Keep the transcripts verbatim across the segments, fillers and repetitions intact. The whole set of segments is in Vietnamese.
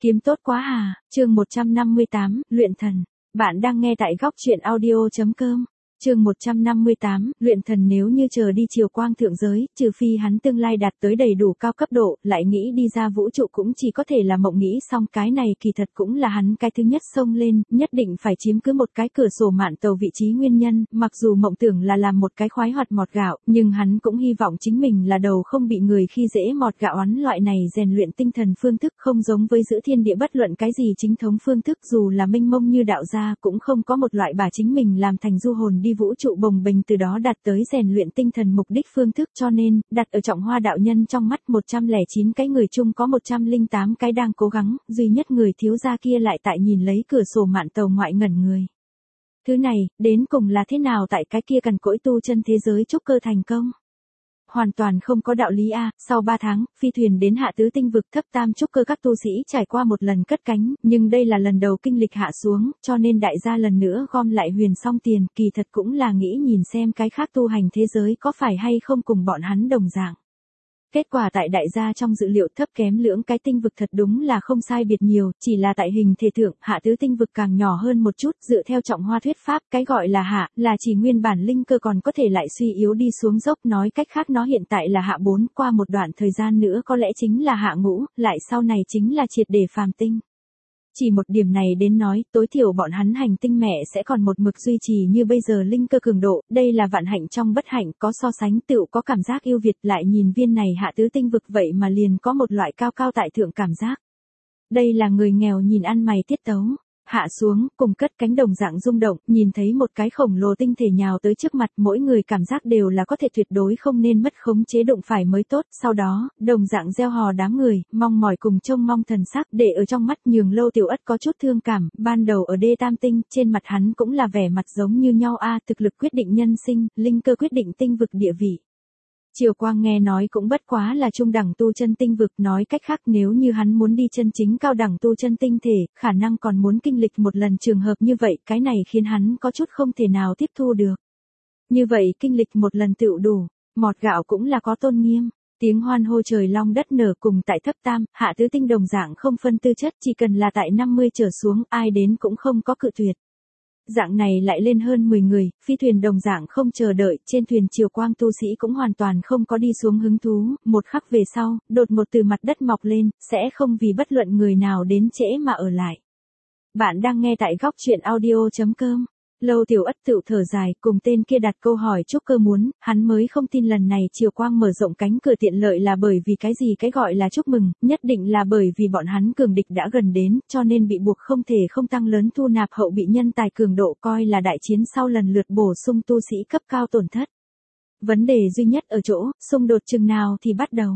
Kiếm tốt quá à, chương một trăm năm mươi tám, luyện thần. Bạn đang nghe tại góc truyện audio chấm com. Chương một trăm năm mươi tám, luyện thần nếu như chờ đi chiều quang thượng giới, trừ phi hắn tương lai đạt tới đầy đủ cao cấp độ, lại nghĩ đi ra vũ trụ cũng chỉ có thể là mộng nghĩ xong cái này kỳ thật cũng là hắn cái thứ nhất xông lên, nhất định phải chiếm cứ một cái cửa sổ mạn tàu vị trí nguyên nhân, mặc dù mộng tưởng là làm một cái khoái hoạt mọt gạo, nhưng hắn cũng hy vọng chính mình là đầu không bị người khi dễ mọt gạo oán loại này rèn luyện tinh thần phương thức không giống với giữ thiên địa bất luận cái gì chính thống phương thức dù là minh mông như đạo gia cũng không có một loại bà chính mình làm thành du hồn đi vũ trụ bồng bềnh từ đó đạt tới rèn luyện tinh thần mục đích phương thức cho nên, đặt ở Trọng Hoa đạo nhân trong mắt một trăm lẻ chín cái người chung có một trăm lẻ tám cái đang cố gắng, duy nhất người thiếu gia kia lại tại nhìn lấy cửa sổ mạn tàu ngoại ngẩn người. Thứ này, đến cùng là thế nào tại cái kia cằn cỗi tu chân thế giới trúc cơ thành công? Hoàn toàn không có đạo lý a, sau ba tháng, phi thuyền đến hạ tứ tinh vực thấp tam trúc cơ các tu sĩ trải qua một lần cất cánh, nhưng đây là lần đầu kinh lịch hạ xuống, cho nên đại gia lần nữa gom lại huyền song tiền, kỳ thật cũng là nghĩ nhìn xem cái khác tu hành thế giới có phải hay không cùng bọn hắn đồng dạng. Kết quả tại đại gia trong dự liệu thấp kém lưỡng cái tinh vực thật đúng là không sai biệt nhiều, chỉ là tại hình thể thượng, hạ tứ tinh vực càng nhỏ hơn một chút, dựa theo Trọng Hoa thuyết pháp, cái gọi là hạ, là chỉ nguyên bản linh cơ còn có thể lại suy yếu đi xuống dốc, nói cách khác nó hiện tại là hạ bốn, qua một đoạn thời gian nữa có lẽ chính là hạ ngũ, lại sau này chính là triệt để phàm tinh. Chỉ một điểm này đến nói, tối thiểu bọn hắn hành tinh mẹ sẽ còn một mực duy trì như bây giờ linh cơ cường độ, đây là vạn hạnh trong bất hạnh, có so sánh tựu có cảm giác yêu Việt, lại nhìn viên này hạ tứ tinh vực vậy mà liền có một loại cao cao tại thượng cảm giác. Đây là người nghèo nhìn ăn mày tiết tấu. Hạ xuống, cùng cất cánh đồng dạng rung động, nhìn thấy một cái khổng lồ tinh thể nhào tới trước mặt, mỗi người cảm giác đều là có thể tuyệt đối không nên mất khống chế đụng phải mới tốt, sau đó, đồng dạng gieo hò đám người, mong mỏi cùng trông mong thần sắc, để ở trong mắt nhường Lâu Tiểu Ất có chút thương cảm, ban đầu ở đê tam tinh, trên mặt hắn cũng là vẻ mặt giống như nhau a, thực lực quyết định nhân sinh, linh cơ quyết định tinh vực địa vị. Triều Quang nghe nói cũng bất quá là trung đẳng tu chân tinh vực, nói cách khác nếu như hắn muốn đi chân chính cao đẳng tu chân tinh thể, khả năng còn muốn kinh lịch một lần trường hợp như vậy, cái này khiến hắn có chút không thể nào tiếp thu được. Như vậy kinh lịch một lần tựu đủ, mọt gạo cũng là có tôn nghiêm. Tiếng hoan hô trời long đất nở cùng tại thấp tam, hạ tứ tinh đồng dạng không phân tư chất, chỉ cần là tại năm mươi trở xuống, ai đến cũng không có cự tuyệt. Dạng này lại lên hơn mười người, phi thuyền đồng dạng không chờ đợi, trên thuyền Triều Quang tu sĩ cũng hoàn toàn không có đi xuống hứng thú, một khắc về sau, đột một từ mặt đất mọc lên, sẽ không vì bất luận người nào đến trễ mà ở lại. Bạn đang nghe tại góc truyện audio chấm com. Lâu Tiểu Ất tự thở dài, cùng tên kia đặt câu hỏi trúc cơ muốn, hắn mới không tin lần này Triều Quang mở rộng cánh cửa tiện lợi là bởi vì cái gì cái gọi là chúc mừng, nhất định là bởi vì bọn hắn cường địch đã gần đến, cho nên bị buộc không thể không tăng lớn thu nạp hậu bị nhân tài cường độ coi là đại chiến sau lần lượt bổ sung tu sĩ cấp cao tổn thất. Vấn đề duy nhất ở chỗ, xung đột chừng nào thì bắt đầu.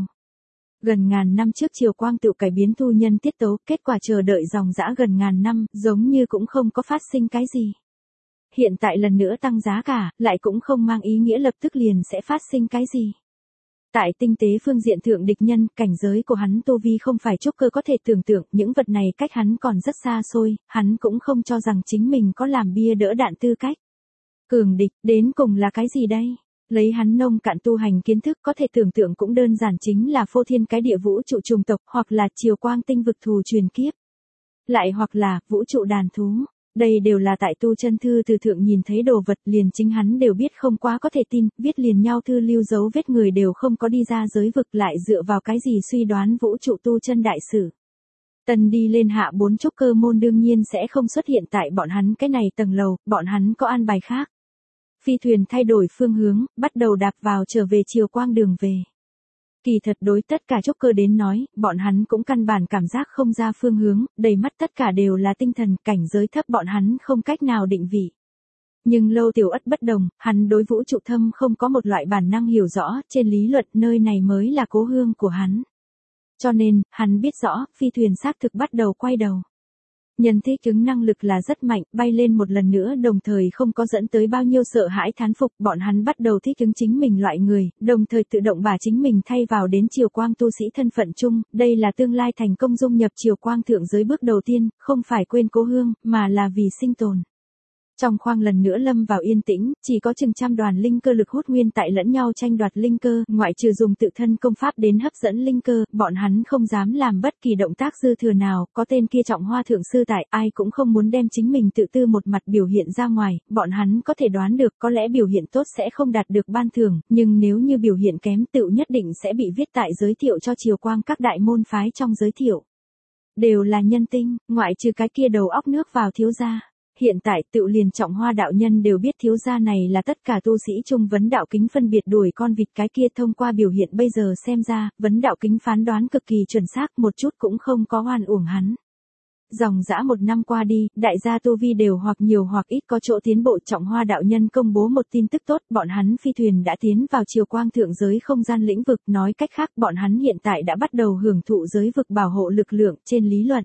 Gần ngàn năm trước Triều Quang tự cải biến thu nhân tiết tấu, kết quả chờ đợi dòng dã gần ngàn năm, giống như cũng không có phát sinh cái gì. Hiện tại lần nữa tăng giá cả, lại cũng không mang ý nghĩa lập tức liền sẽ phát sinh cái gì. Tại tinh tế phương diện thượng địch nhân, cảnh giới của hắn tu vi không phải trúc cơ có thể tưởng tượng, những vật này cách hắn còn rất xa xôi, hắn cũng không cho rằng chính mình có làm bia đỡ đạn tư cách. Cường địch, đến cùng là cái gì đây? Lấy hắn nông cạn tu hành kiến thức có thể tưởng tượng cũng đơn giản chính là phô thiên cái địa vũ trụ trùng tộc, hoặc là Triều Quang tinh vực thù truyền kiếp. Lại hoặc là, vũ trụ đàn thú. Đây đều là tại tu chân thư từ thượng nhìn thấy đồ vật, liền chính hắn đều biết không quá có thể tin, viết liền nhau thư lưu dấu vết người đều không có đi ra giới vực, lại dựa vào cái gì suy đoán vũ trụ tu chân đại sử. Tần đi lên hạ bốn trúc cơ môn đương nhiên sẽ không xuất hiện tại bọn hắn cái này tầng lầu, bọn hắn có an bài khác. Phi thuyền thay đổi phương hướng, bắt đầu đạp vào trở về Triều Quang đường về. Kỳ thật đối tất cả trúc cơ đến nói, bọn hắn cũng căn bản cảm giác không ra phương hướng, đầy mắt tất cả đều là tinh thần, cảnh giới thấp bọn hắn không cách nào định vị. Nhưng Lâu Tiểu Ất bất đồng, hắn đối vũ trụ thâm không có một loại bản năng hiểu rõ, trên lý luận nơi này mới là cố hương của hắn. Cho nên, hắn biết rõ, phi thuyền xác thực bắt đầu quay đầu. Nhân thích ứng năng lực là rất mạnh, bay lên một lần nữa đồng thời không có dẫn tới bao nhiêu sợ hãi thán phục, bọn hắn bắt đầu thích ứng chính mình loại người, đồng thời tự động bà chính mình thay vào đến Triều Quang tu sĩ thân phận chung, đây là tương lai thành công dung nhập Triều Quang thượng giới bước đầu tiên, không phải quên cố hương, mà là vì sinh tồn. Trong khoang lần nữa lâm vào yên tĩnh, chỉ có chừng trăm đoàn linh cơ lực hút nguyên tại lẫn nhau tranh đoạt linh cơ, ngoại trừ dùng tự thân công pháp đến hấp dẫn linh cơ, bọn hắn không dám làm bất kỳ động tác dư thừa nào, có tên kia Trọng Hoa thượng sư tại, ai cũng không muốn đem chính mình tự tư một mặt biểu hiện ra ngoài, bọn hắn có thể đoán được có lẽ biểu hiện tốt sẽ không đạt được ban thưởng, nhưng nếu như biểu hiện kém tựu nhất định sẽ bị viết tại giới thiệu cho Triều Quang các đại môn phái trong giới thiệu. Đều là nhân tinh, ngoại trừ cái kia đầu óc nước vào thiếu gia. Hiện tại tự liền Trọng Hoa đạo nhân đều biết thiếu gia này là tất cả tu sĩ chung vấn đạo kính phân biệt đuổi con vịt cái kia, thông qua biểu hiện bây giờ xem ra, vấn đạo kính phán đoán cực kỳ chuẩn xác, một chút cũng không có oan uổng hắn. Dòng dã một năm qua đi, đại gia tu vi đều hoặc nhiều hoặc ít có chỗ tiến bộ. Trọng Hoa đạo nhân công bố một tin tức tốt, bọn hắn phi thuyền đã tiến vào Triều Quang thượng giới không gian lĩnh vực, nói cách khác bọn hắn hiện tại đã bắt đầu hưởng thụ giới vực bảo hộ lực lượng, trên lý luận.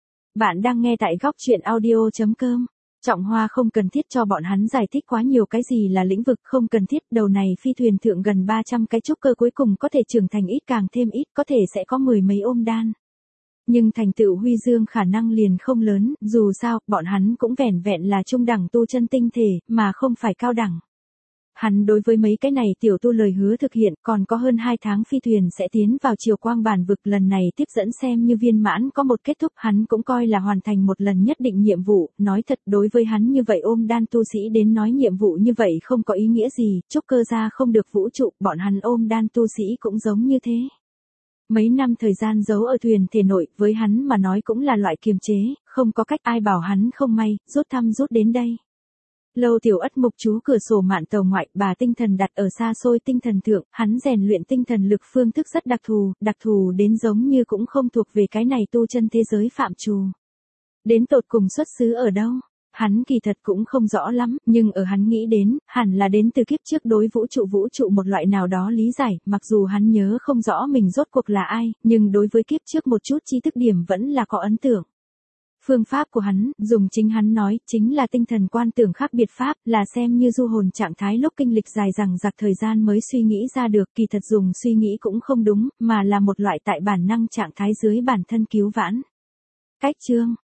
Bạn đang nghe tại góc truyện audio chấm com. Trọng Hoa không cần thiết cho bọn hắn giải thích quá nhiều cái gì là lĩnh vực, không cần thiết, đầu này phi thuyền thượng gần ba trăm cái trúc cơ cuối cùng có thể trưởng thành ít càng thêm ít, có thể sẽ có mười mấy ôm đan. Nhưng thành tựu huy dương khả năng liền không lớn, dù sao, bọn hắn cũng vẻn vẹn là trung đẳng tu chân tinh thể, mà không phải cao đẳng. Hắn đối với mấy cái này tiểu tu lời hứa thực hiện, còn có hơn hai tháng phi thuyền sẽ tiến vào Triều Quang bản vực, lần này tiếp dẫn xem như viên mãn có một kết thúc, hắn cũng coi là hoàn thành một lần nhất định nhiệm vụ, nói thật đối với hắn như vậy ôm đan tu sĩ đến nói nhiệm vụ như vậy không có ý nghĩa gì, trúc cơ ra không được vũ trụ, bọn hắn ôm đan tu sĩ cũng giống như thế. Mấy năm thời gian giấu ở thuyền thể nội, với hắn mà nói cũng là loại kiềm chế, không có cách, ai bảo hắn không may, rút thăm rút đến đây. Lâu Tiểu Ất mục chú cửa sổ mạn tàu ngoại, bà tinh thần đặt ở xa xôi tinh thần thượng, hắn rèn luyện tinh thần lực phương thức rất đặc thù, đặc thù đến giống như cũng không thuộc về cái này tu chân thế giới phạm trù. Đến tột cùng xuất xứ ở đâu? Hắn kỳ thật cũng không rõ lắm, nhưng ở hắn nghĩ đến, hẳn là đến từ kiếp trước đối vũ trụ vũ trụ một loại nào đó lý giải, mặc dù hắn nhớ không rõ mình rốt cuộc là ai, nhưng đối với kiếp trước một chút tri thức điểm vẫn là có ấn tượng. Phương pháp của hắn, dùng chính hắn nói, chính là tinh thần quan tưởng khác biệt pháp, là xem như du hồn trạng thái lúc kinh lịch dài dằng dặc thời gian mới suy nghĩ ra được, kỳ thật dùng suy nghĩ cũng không đúng, mà là một loại tại bản năng trạng thái dưới bản thân cứu vãn. Cách chương